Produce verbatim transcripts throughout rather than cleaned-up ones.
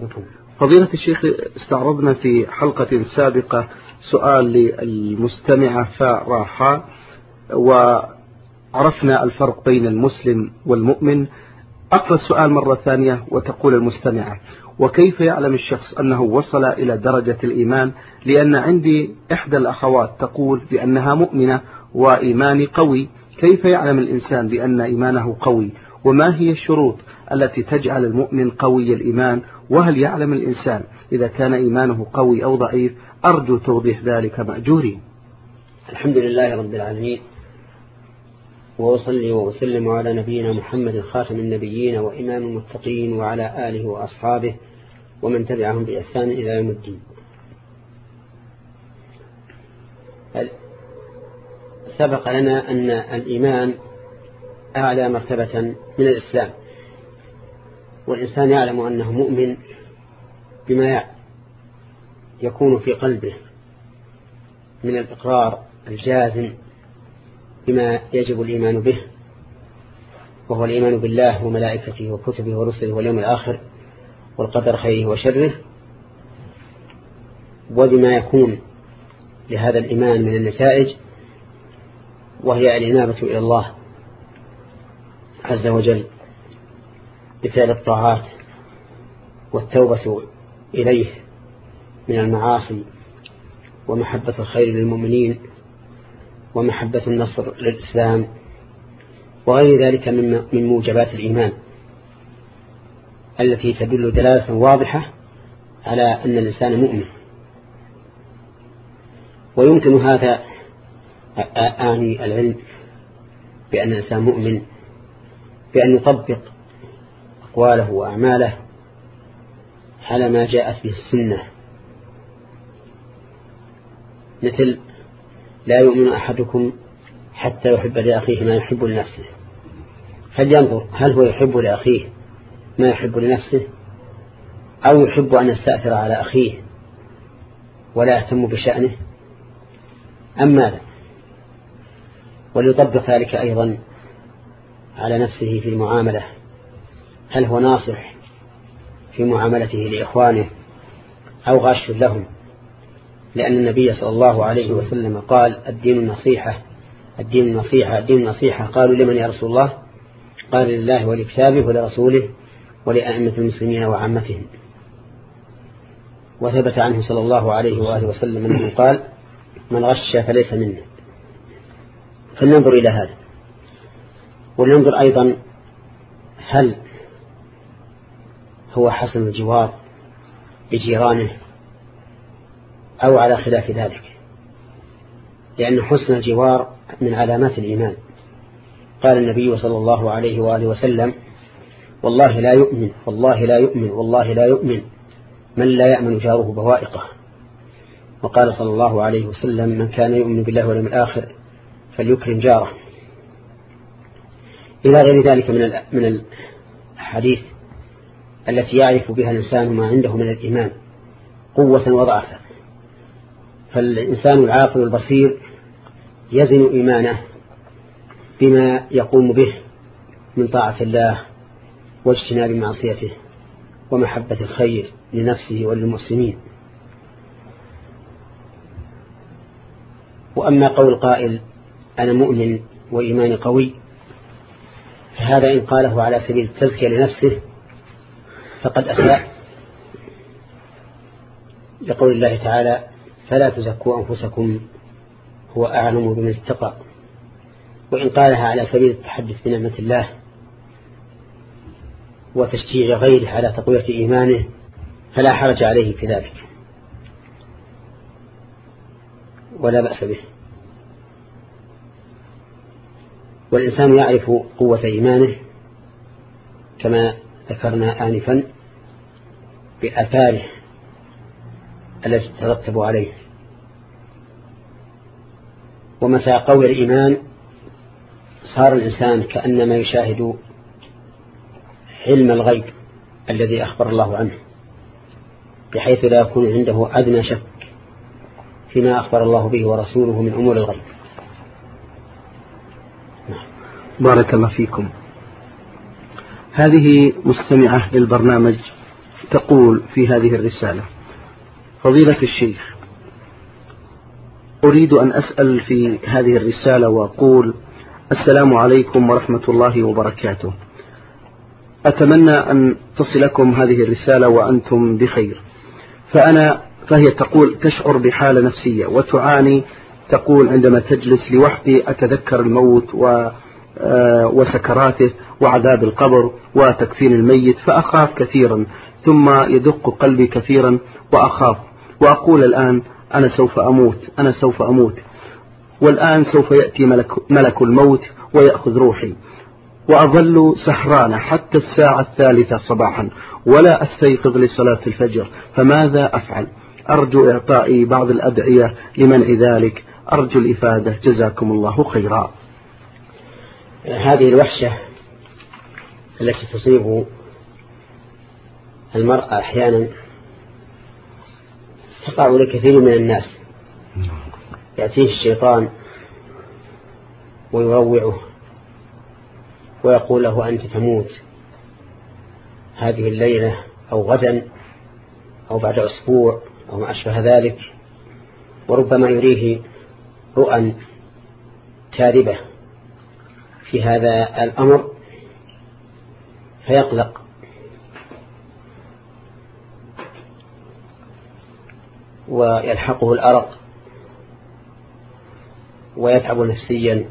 فضيلة الشيخ، استعرضنا في حلقة سابقة سؤال للمستمعة فراحة وعرفنا الفرق بين المسلم والمؤمن. أقرأ السؤال مرة ثانية وتقول المستمعة: وكيف يعلم الشخص أنه وصل إلى درجة الإيمان؟ لأن عندي إحدى الأخوات تقول بأنها مؤمنة وإيماني قوي، كيف يعلم الإنسان بأن إيمانه قوي؟ وما هي الشروط التي تجعل المؤمن قوي الإيمان؟ وهل يعلم الإنسان إذا كان إيمانه قوي أو ضعيف؟ أرجو توضيح ذلك مأجورين. الحمد لله رب العالمين، وأصلي وأسلم على نبينا محمد خاتم النبيين وإمام المتقين وعلى آله وأصحابه ومن تبعهم بإحسان إلى يوم الدين. سبق لنا أن الإيمان أعلى مرتبة من الإسلام، والإنسان يعلم أنه مؤمن بما يكون في قلبه من الإقرار الجازم بما يجب الإيمان به، وهو الإيمان بالله وملائكته وكتبه ورسله واليوم الآخر والقدر خيره وشره، وبما يكون لهذا الإيمان من النتائج، وهي الإنابة إلى الله عز وجل بفعل الطاعات والتوبة إليه من المعاصي ومحبة الخير للمؤمنين ومحبة النصر للإسلام وغير ذلك من موجبات الإيمان التي تدل دلالة واضحة على أن الإنسان مؤمن. ويمكن هذا آني العلم بأن الإنسان مؤمن بأن يطبق أقواله وأعماله على ما جاءت به السنة، مثل: لا يؤمن أحدكم حتى يحب لأخيه ما يحب لنفسه. فلينظر هل هو يحب لأخيه ما يحب لنفسه، أو يحب أن يستأثر على أخيه ولا يهتم بشأنه، أم ماذا؟ وليطبق ذلك أيضا على نفسه في المعاملة، هل هو ناصح في معاملته لإخوانه أو غاش لهم؟ لأن النبي صلى الله عليه وسلم قال: الدين النصيحة الدين النصيحة الدين النصيحة. قالوا: لمن يا رسول الله؟ قال: لله ولكتابه ولرسوله ولأئمة المسلمين وعامتهم. وثبت عنه صلى الله عليه وآله وسلم أنه قال: من غش فليس منا. فلننظر إلى هذا، ولننظر أيضا هل هو حسن الجوار بجيرانه أو على خلاف ذلك، لأن حسن الجوار من علامات الإيمان. قال النبي صلى الله عليه وآله وسلم: والله لا يؤمن والله لا يؤمن والله لا يؤمن من لا يأمن جاره بوائقه. وقال صلى الله عليه وسلم: من كان يؤمن بالله واليوم الآخر فليكرم جاره. إلى غير ذلك من الحديث التي يعرف بها الإنسان ما عنده من الإيمان قوة وضعفا. فالإنسان العاقل البصير يزن إيمانه بما يقوم به من طاعة الله واجتناب معصيته ومحبة الخير لنفسه وللمسلمين. وأما قول قائل: أنا مؤمن وإيماني قوي، فهذا إن قاله على سبيل التزكية لنفسه فقد أساء، لقول الله تعالى: فلا تزكوا أنفسكم هو أعلم بمن اتقى. وإن قالها على سبيل التحدث بنعمة الله وتشجيع غيره على تقوية إيمانه فلا حرج عليه في ذلك ولا بأس به. والإنسان يعرف قوة إيمانه كما ذكرنا آنفا بآثاره التي تترتب عليه. ومتى قوي الإيمان صار الإنسان كأنما يشاهد علم الغيب الذي أخبر الله عنه، بحيث لا يكون عنده أدنى شك فيما أخبر الله به ورسوله من أمور الغيب. بارك الله فيكم. هذه مستمعة للبرنامج تقول في هذه الرسالة: فضيلة الشيخ، أريد أن أسأل في هذه الرسالة وأقول: السلام عليكم ورحمة الله وبركاته. أتمنى أن تصلكم هذه الرسالة وأنتم بخير. فأنا فهي تقول تشعر بحالة نفسية وتعاني، تقول عندما تجلس لوحدي أتذكر الموت و وسكراته وعذاب القبر وتكفين الميت فأخاف كثيرا، ثم يدق قلبي كثيرا وأخاف وأقول الآن أنا سوف أموت أنا سوف أموت والآن سوف يأتي ملك, ملك الموت ويأخذ روحي، وأظل سهرانة حتى الساعة الثالثة صباحا ولا أستيقظ لصلاة الفجر، فماذا أفعل؟ أرجو إعطائي بعض الأدعية لمنع ذلك، أرجو الإفادة، جزاكم الله خيرا. هذه الوحشة التي تصيب المرأة أحيانا تقع لكثير من الناس، يأتيه الشيطان ويروعه ويقول له أنت تموت هذه الليلة أو غدا أو بعد أسبوع أو ما أشبه ذلك، وربما يريه رؤى كاذبة في هذا الأمر فيقلق ويلحقه الأرق ويتعب نفسيا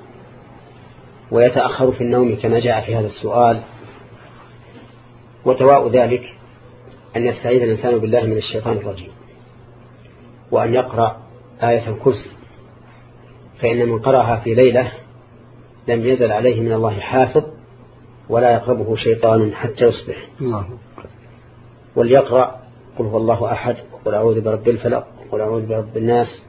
ويتأخر في النوم كما جاء في هذا السؤال. ودواء ذلك أن يستعيذ الإنسان بالله من الشيطان الرجيم وأن يقرأ آية الكرسي، فإن من قرأها في ليلة لم يزل عليه من الله حافظ ولا يقربه شيطان حتى يصبح. الله. وليقرأ قل هو الله أحد وقل أعوذ برب الفلق وقل أعوذ برب الناس،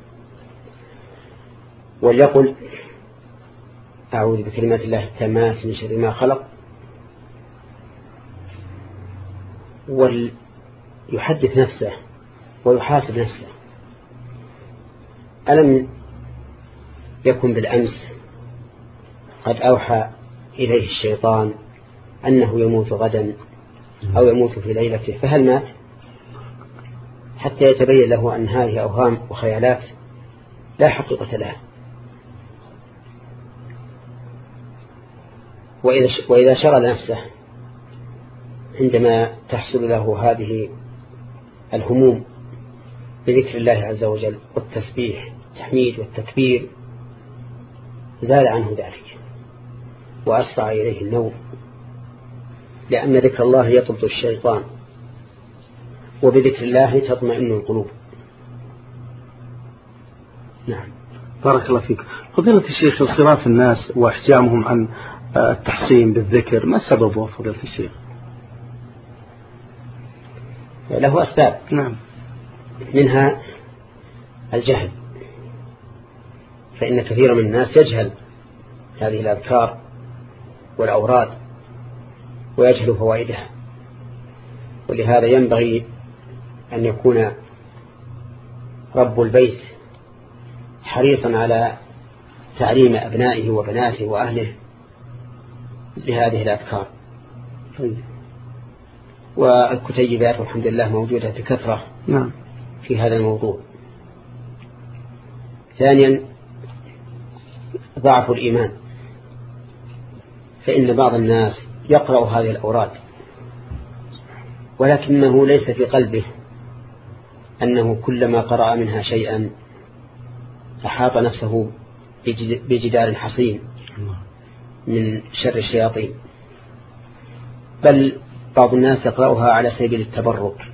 وليقل أعوذ بكلمات الله التامات من شر ما خلق، وليحدث نفسه ويحاسب نفسه: ألم يكن بالأمس قد أوحى إليه الشيطان أنه يموت غدا أو يموت في ليلته، فهل مات؟ حتى يتبين له أن هذه أوهام وخيالات لا حقيقة لها. وإذا شغل نفسه عندما تحصل له هذه الهموم بذكر الله عز وجل والتسبيح التحميد والتكبير زال عنه ذلك وأسرع إليه النوم، لأن ذكر الله يطرد الشيطان وبذكر الله تطمئن القلوب. نعم. بارك الله فيك. فضيلة الشيخ، انصراف الناس واحجامهم عن التحصين بالذكر ما سببه فضيلة الشيخ؟ له أسباب. نعم. منها الجهل، فإن كثير من الناس يجهل هذه الأذكار والأوراد ويجهل فوائدها، ولهذا ينبغي أن يكون رب البيت حريصا على تعليم أبنائه وبناته وأهله لهذه الأذكار. والكتيبات والحمد لله موجودة بكثرة نعم في هذا الموضوع. ثانيا ضعف الإيمان، فإن بعض الناس يقرأ هذه الأوراد ولكنه ليس في قلبه أنه كلما قرأ منها شيئا أحاط نفسه بجدار حصين من شر الشياطين، بل بعض الناس يقرأها على سبيل التبرك،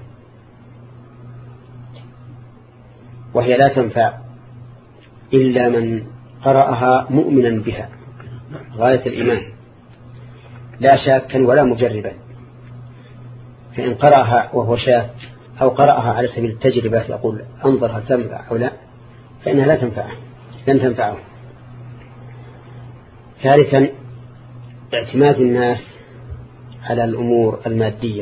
وهي لا تنفع إلا من قرأها مؤمنا بها غاية الإيمان لا شاكا ولا مجربا. فإن قرأها وهو شاك أو قرأها على سبيل التجربة يقول أنظر هل تنفع أو لا، فإنها لا تنفعه لن تنفعه. ثالثا اعتماد الناس على الأمور المادية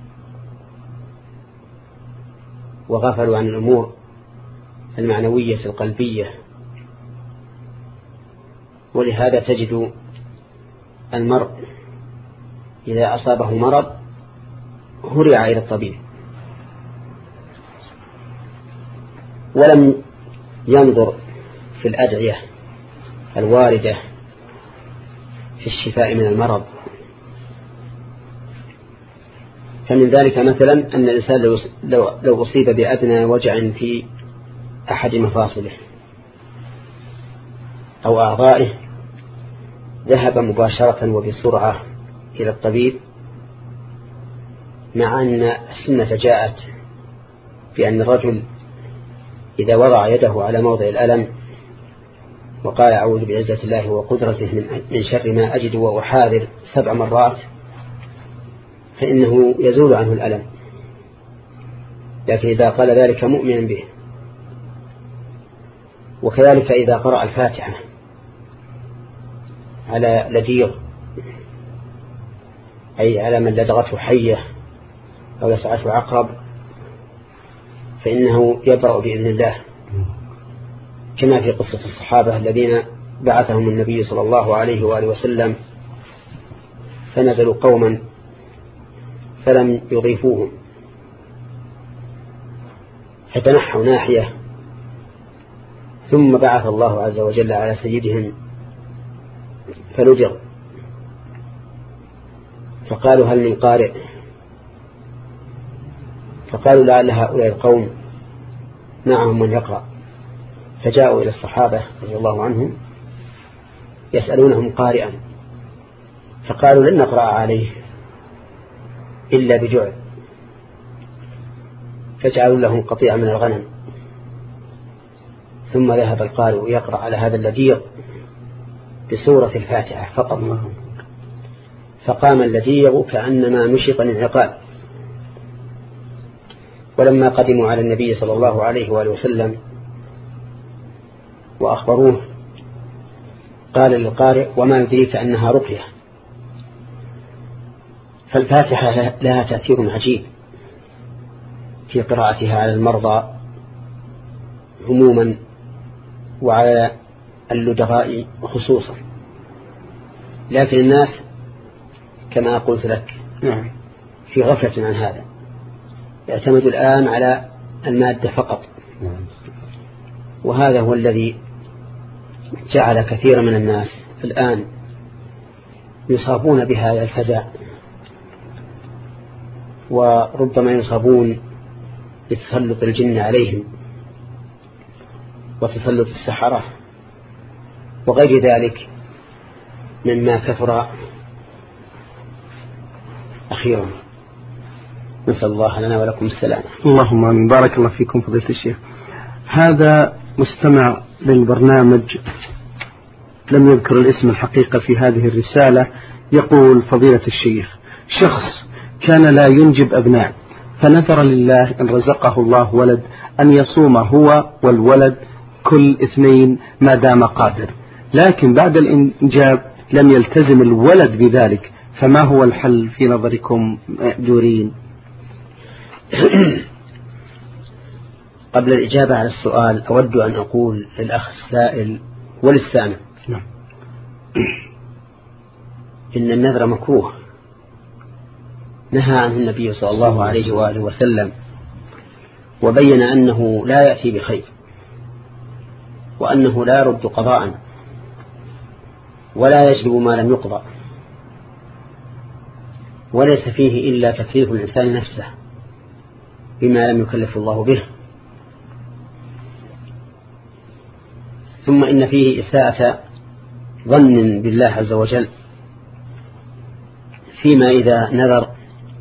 وغفلوا عن الأمور المعنوية القلبية، ولهذا تجد المرء إذا أصابه مرض هرع إلى الطبيب ولم ينظر في الأدعية الواردة في الشفاء من المرض، فمن ذلك مثلا أن الإنسان لو, لو أصيب بأدنى وجع في أحد مفاصله أو أعضائه ذهب مباشرة وبسرعة إلى الطبيب، مع أن السنة جاءت بأن الرجل إذا وضع يده على موضع الألم وقال أعوذ بعزة الله وقدرته من شر ما أجد وأحاذر سبع مرات فإنه يزول عنه الألم، لكن إذا قال ذلك مؤمنا به. وكذلك إذا قرأ الفاتحة على لديغ أي على من لدغته حية أو يسعته عقرب فإنه يبرأ بإذن الله، كما في قصة الصحابة الذين بعثهم النبي صلى الله عليه وآله وسلم فنزلوا قوما فلم يضيفوهم فتنحوا ناحية، ثم بعث الله عز وجل على سيدهم فلجر، فقالوا هل من قارئ؟ فقالوا لعل هؤلاء القوم معهم من يقرأ، فجاءوا إلى الصحابة رضي الله عنهم يسألونهم قارئا، فقالوا لن نقرأ عليه إلا بجعل، فجعلوا لهم قطيع من الغنم، ثم ذهب القارئ يقرأ على هذا اللديغ بسورة الفاتحة فقط، فقام اللديغ كأنما نشط من عقال. ولما قدموا على النبي صلى الله عليه وآله وسلم وأخبروه قال للقارئ وما يدريك أنها رقية؟ فالفاتحة لها تأثير عجيب في قراءتها على المرضى عموما وعلى اللدغاء خصوصا، لكن الناس كما قلت لك في غفلة عن هذا، يعتمد الآن على المادة فقط، وهذا هو الذي جعل كثير من الناس الآن يصابون بهذا الفزع، وربما يصابون بتسلط الجن عليهم وتسلط السحرة وغير ذلك مما كثر أخيرا. نسأل الله لنا ولكم السلام. اللهم آمين. بارك الله فيكم فضيلة الشيخ. هذا مستمع للبرنامج لم يذكر الاسم الحقيقة في هذه الرسالة، يقول فضيلة الشيخ شخص كان لا ينجب أبناء فنذر لله إن رزقه الله ولد أن يصوم هو والولد كل اثنين ما دام قادر، لكن بعد الإنجاب لم يلتزم الولد بذلك، فما هو الحل في نظركم مأجورين؟ قبل الإجابة على السؤال أود أن أقول للأخ السائل وللسامع نعم. إن النذر مكروه نهى عنه النبي صلى الله عليه وآله وسلم، وبين أنه لا يأتي بخير، وأنه لا يرد قضاء ولا يجلب ما لم يقضى، وليس فيه إلا تكليف الإنسان نفسه بما لم يكلف الله به. ثم إن فيه إساءة ظن بالله عز وجل فيما إذا نذر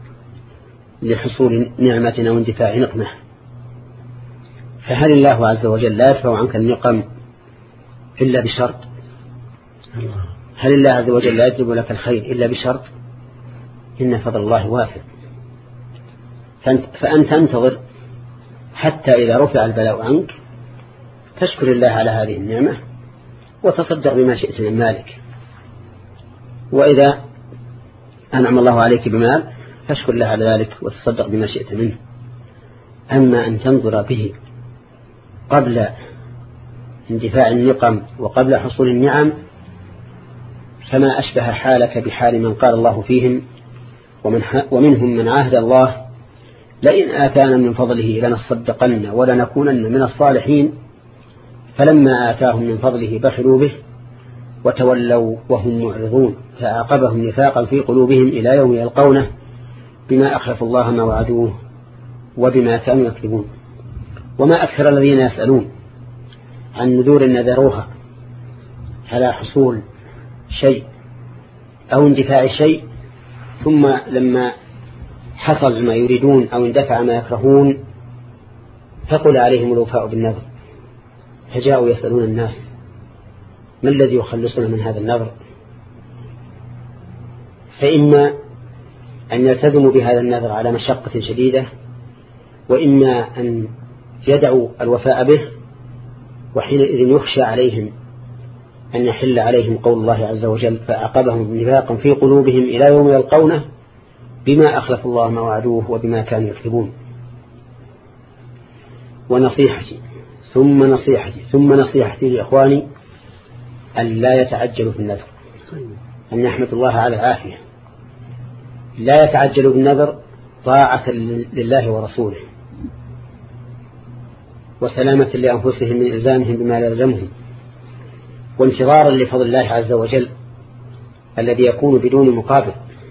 لحصول نعمة أو اندفاع نقمة، فهل الله عز وجل لا يدفع عنك النقم إلا بشرط؟ هل الله عز وجل لا يجلب لك الخير إلا بشرط؟ إن فضل الله واسع، فأنت انتظر حتى إذا رفع البلاء عنك تشكر الله على هذه النعمة وتصدق بما شئت من مالك، وإذا أنعم الله عليك بمال فاشكر الله على ذلك وتصدق بما شئت منه. أما أن تنظر به قبل اندفاع النقم وقبل حصول النعم فما أشبه حالك بحال من قال الله فيهم ومن ومنهم من عاهد الله لئن آتانا من فضله لنصدقن ولنكونن من الصالحين فلما آتاهم من فضله بخلوا به وتولوا وهم معرضون فأعقبهم نفاقا في قلوبهم إلى يوم يلقونه بما أخلفوا الله ما وعدوه وبما كانوا يكذبون. وما أكثر الذين يسألون عن نذور نذروها على حصول شيء أو اندفاع شيء ثم لما حصل ما يريدون أو اندفع ما يكرهون ثقل عليهم الوفاء بالنذر، فجاءوا يسألون الناس ما الذي يخلصنا من هذا النذر؟ فإما أن يلتزموا بهذا النذر على مشقة شديدة، وإما أن يدعوا الوفاء به، وحينئذ يخشى عليهم أن يحل عليهم قول الله عز وجل فأعقبهم نفاقا في قلوبهم إلى يوم يلقونه بما أخلف الله ما وعدوه وبما كانوا يكذبون. ونصيحتي ثم نصيحتي ثم نصيحتي لإخواني أن لا يتعجلوا في النذر، أن يحمد الله على العافية، لا يتعجلوا بالنذر طاعة لله ورسوله وسلامة لأنفسهم من إلزامهم بما لا يلزمهم، وانتظارا لفضل الله عز وجل الذي يكون بدون مقابل.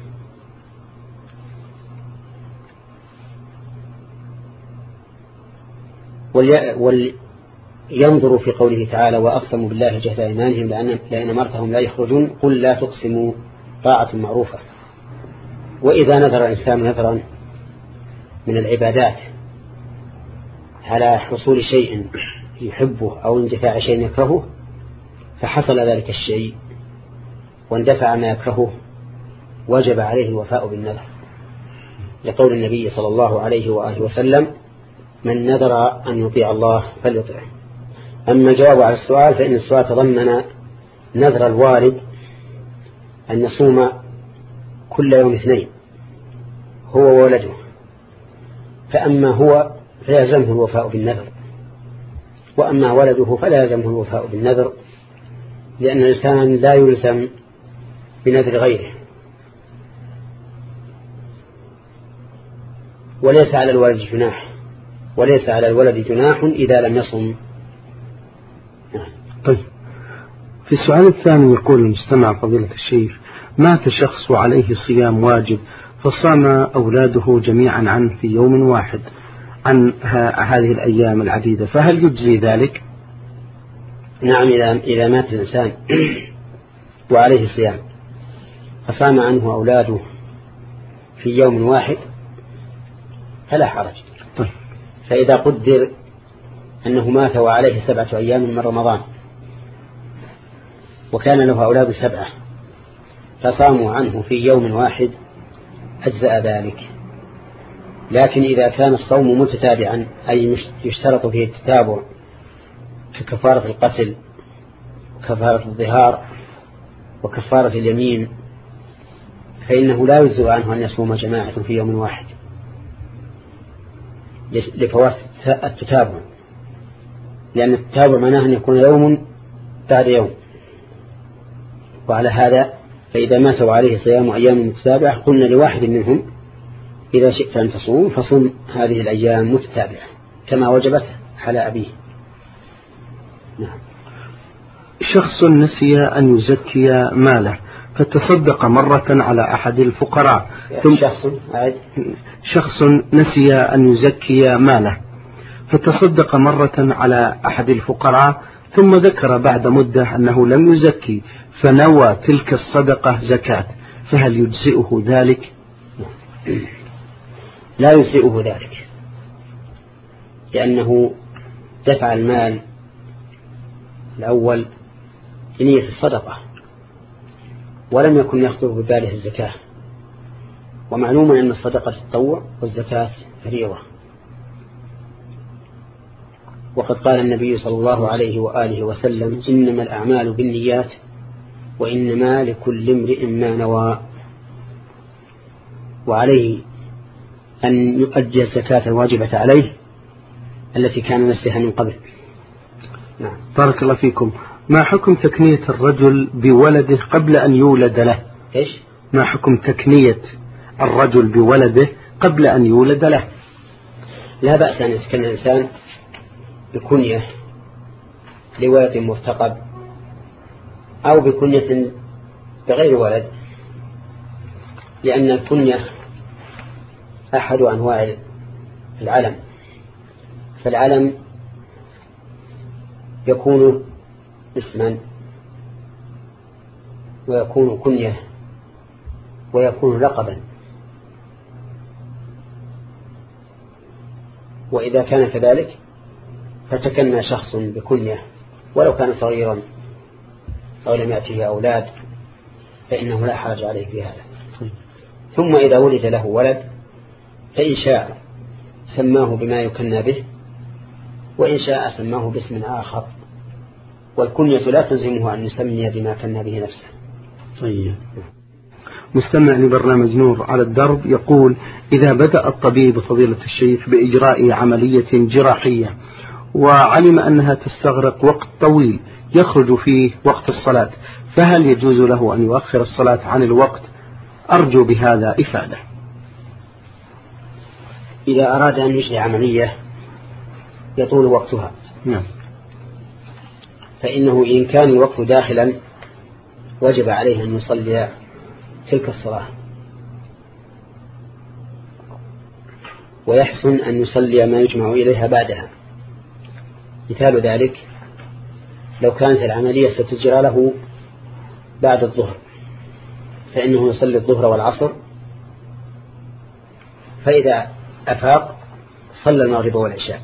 ولينظروا في قوله تعالى وأقسموا بالله جهد أيمانهم لأن أمرتهم لا يخرجون قل لا تقسموا طاعة معروفة. وإذا نذر الإنسان نذرا من العبادات على حصول شيء يحبه أو اندفاع شيء يكرهه فحصل ذلك الشيء واندفع ما يكرهه وجب عليه الوفاء بالنذر، لقول النبي صلى الله عليه وآله وسلم من نذر أن يطيع الله فليطعه. أما الجواب على السؤال فإن السؤال تضمن نذر الوالد أن يصوم كل يوم اثنين هو وولده، فأما هو فيلزمه الوفاء بالنذر، وأما ولده فلا يلزمه الوفاء بالنذر، لأن الإنسان لا يلزم بنذر غيره. وليس على الوالد جناح وليس على الولد جناح إذا لم يصم. طيب، في السؤال الثاني يقول المستمع فضيلة الشيخ مات شخص عليه صيام واجب فصام أولاده جميعا عنه في يوم واحد عن هذه الأيام العديدة، فهل يجزي ذلك؟ نعم، إذا مات الإنسان وعليه صيام فصام عنه أولاده في يوم واحد فلا حرج. طيب. فإذا قدر أنه مات وعليه سبعة أيام من رمضان وكان له أولاد سبعة فصاموا عنه في يوم واحد أجزأ ذلك. لكن إذا كان الصوم متتابعا أي يشترط فيه التتابع ككفارة القتل وكفارة الظهار وكفارة اليمين فإنه لا يجزئ عنه أن يصوم جماعة في يوم واحد لفوات التتابع، لأن التتابع معناه أن يكون يوم بعد يوم. وعلى هذا فإذا مات وعليه صيام أيام متتابعة قلنا لواحد منهم إذا شئت أن تصوم فصم هذه الأيام متتابعة كما وجبت على أبيه. نعم. شخص نسي أن يزكي ماله فتصدق مرة على أحد الفقراء ثم شخص شخص نسي أن يزكي ماله فتصدق مرة على أحد الفقراء ثم ذكر بعد مدة أنه لم يزكي فنوى تلك الصدقة زكاة، فهل يجزئه ذلك؟ لا يجزئه ذلك، لأنه دفع المال الأول بنية الصدقة ولم يكن يخطر بباله الزكاة، ومعلوم أن الصدقة تطوع والزكاة فريضة. وقد قال النبي صلى الله عليه وآله وسلم إنما الأعمال بالنيات وإنما لكل امرئ ما نوى، وعليه أن يؤدي الزكاة الواجبة عليه التي كان نسيها من قبل. نعم. بارك الله فيكم. ما حكم تكنية الرجل بولده قبل أن يولد له؟ إيش؟ ما حكم تكنية الرجل بولده قبل أن يولد له؟ لا بأس أن يتكلم الإنسان بكنية لولد مرتقب أو بكنية بغير ولد، لأن الكنية أحد أنواع العلم، فالعلم يكون اسما ويكون كنية ويكون لقبا، وإذا كان كذلك فتكنى شخص بكنية ولو كان صغيرا أو لم يأته أولاد فإنه لا حرج عليه في هذا. ثم إذا ولد له ولد فإن شاء سماه بما يكنى به وإن شاء سماه باسم آخر، والكنية لا تلزمه أن يسمي بما كنى به نفسه. طيب. مستمع لبرنامج نور على الدرب يقول: إذا بدأ الطبيب فضيلة الشيخ بإجراء عملية جراحية وعلم أنها تستغرق وقت طويل يخرج فيه وقت الصلاة، فهل يجوز له أن يؤخر الصلاة عن الوقت؟ أرجو بهذا إفادة. إذا أراد أن يجري عملية يطول وقتها نعم. فإنه إن كان الوقت داخلا وجب عليه أن يصلي تلك الصلاة، ويحسن أن يصلي ما يجمع إليها بعدها. مثال ذلك لو كانت العملية ستجرى له بعد الظهر فإنه يصلي الظهر والعصر، فإذا أفاق صلى المغرب والعشاء.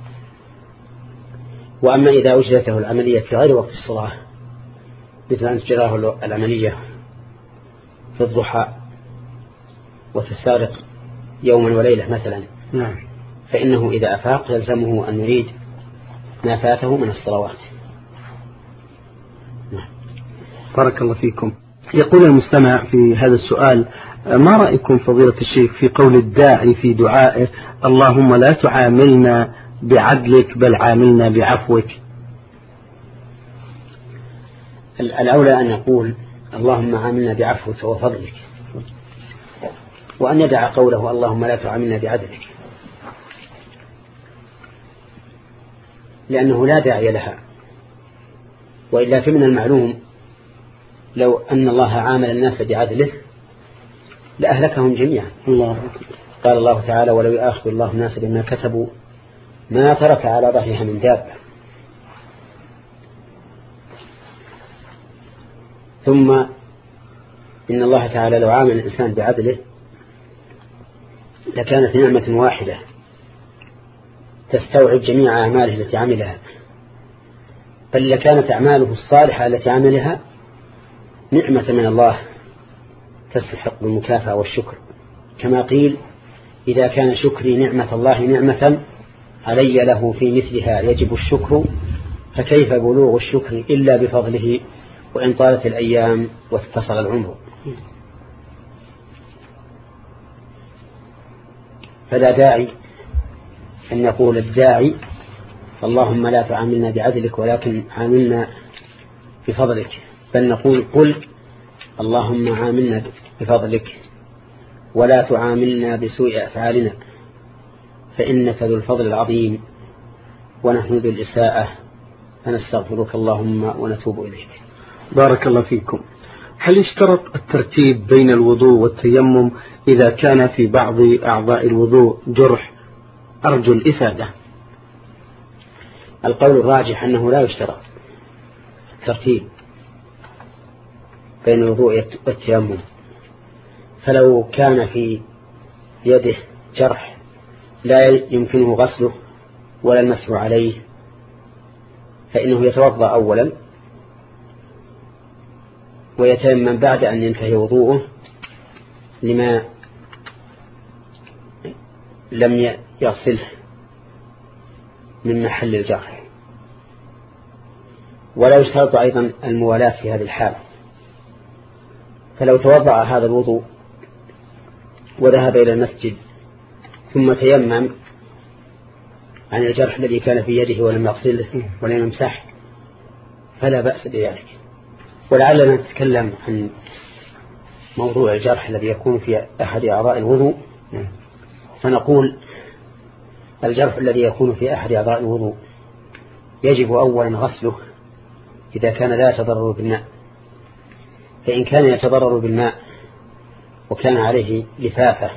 وأما إذا أجرت له العملية في غير وقت الصلاة مثل أن تجراه العملية في الضحى وتستغرق يوما وليلة مثلا نعم. فإنه إذا أفاق يلزمه أن يريد ما فاته من الصلوات. نعم. بارك الله فيكم. يقول المستمع في هذا السؤال: ما رأيكم فضيلة الشيخ في قول الداعي في دعائه: اللهم لا تعاملنا بعدلك بل عاملنا بعفوك؟ الأولى أن يقول اللهم عاملنا بعفوك وفضلك، وأن يدع قوله اللهم لا تعاملنا بعدلك، لأنه لا داعي لها. وإلا فمن المعلوم لو أن الله عامل الناس بعدله لأهلكهم جميعا. الله. قال الله تعالى: ولو يؤاخذ الله الناس بما كسبوا ما ترك على ظهرها من دابة. ثم إن الله تعالى لو عامل الإنسان بعدله لكانت نعمة واحدة تستوعب جميع أعماله التي عملها، بل لكانت أعماله الصالحة التي عملها نعمة من الله تستحق المكافأة والشكر، كما قيل: إذا كان شكري نعمة الله نعمة علي له في مثلها يجب الشكر، فكيف بلوغ الشكر إلا بفضله وإن طالت الأيام واتصل العمر. فلا داعي أن يقول الداعي اللهم لا تعاملنا بعدلك ولكن عاملنا بفضلك، بل نقول: قل اللهم عاملنا بفضلك ولا تعاملنا بسوء أفعالنا فإنك ذو الفضل العظيم ونحن ذو الإساءة فنستغفرك اللهم ونتوب إليك. بارك الله فيكم. هل يشترط الترتيب بين الوضوء والتيمم إذا كان في بعض أعضاء الوضوء جرح؟ أرجو الإفادة. القول الراجح أنه لا يشترط الترتيب بين الوضوء والتيمم، فلو كان في يده جرح لا يمكنه غسله ولا المسح عليه فإنه يتوضأ أولا ويتيمم بعد أن ينتهي وضوءه لما لم يغسله من محل الجرح. ولا يشترط أيضا الموالاة في هذه الحال، فلو توضأ هذا الوضوء وذهب إلى المسجد ثم تيمم عن الجرح الذي كان في يده ولم يغسله ولم يمسح فلا بأس بذلك. ولعلنا نتكلم عن موضوع الجرح الذي يكون في أحد أعضاء الوضوء، فنقول الجرح الذي يكون في أحد أعضاء الوضوء يجب أولا غسله إذا كان لا يتضرر بالماء، فإن كان يتضرر بالماء وكان عليه لفافة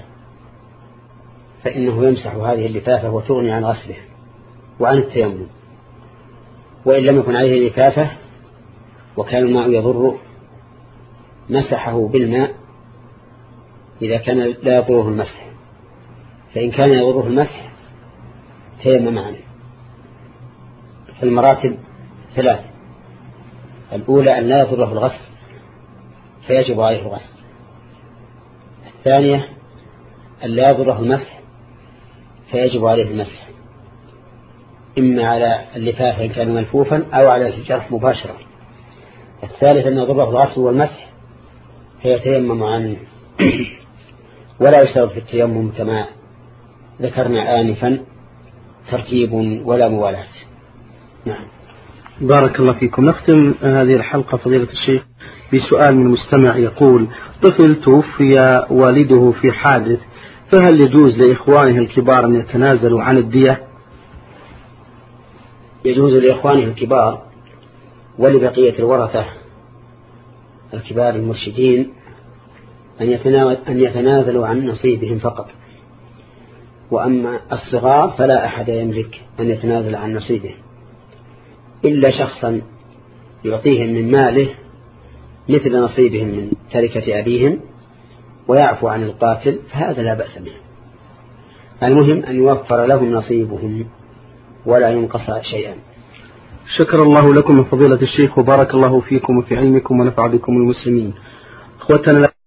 فإنه يمسح هذه اللفافة وتغني عن غسله وعن التيمم. وإن لم يكن عليه لفافة وكان الماء يضره مسحه بالماء إذا كان لا يضره المسح، فإن كان يضره المسح تيمم عنه. فالمراتب ثلاث: الأولى أن لا يضره الغسل فيجب عليه الغسل، الثانية أن لا يضره المسح فيجب عليه المسح إما على اللفافة إن كان ملفوفا أو على الجرح مباشرة، الثالث أن يضره الغسل والمسح فيتيمم عنه ولا يشترط في التيمم كما ذكرنا آنفا ترتيب ولا موالاة. نعم. بارك الله فيكم. نختم هذه الحلقة فضيلة الشيخ بسؤال من مستمع يقول: طفل توفي والده في حادث، فهل يجوز لإخوانه الكبار أن يتنازلوا عن الدية؟ يجوز لإخوانه الكبار ولبقية الورثة الكبار المرشدين أن يتنازلوا عن نصيبهم فقط، وأما الصغار فلا أحد يملك أن يتنازل عن نصيبه إلا شخصا يعطيهم من ماله مثل نصيبهم من تركة أبيهم ويعفو عن القاتل، فهذا لا بأس به. المهم أن يوفر لهم نصيبهم ولا ينقص شيئا. شكر الله لكم من فضيلة الشيخ وبارك الله فيكم وفي علمكم ونفع بكم المسلمين. أخوتنا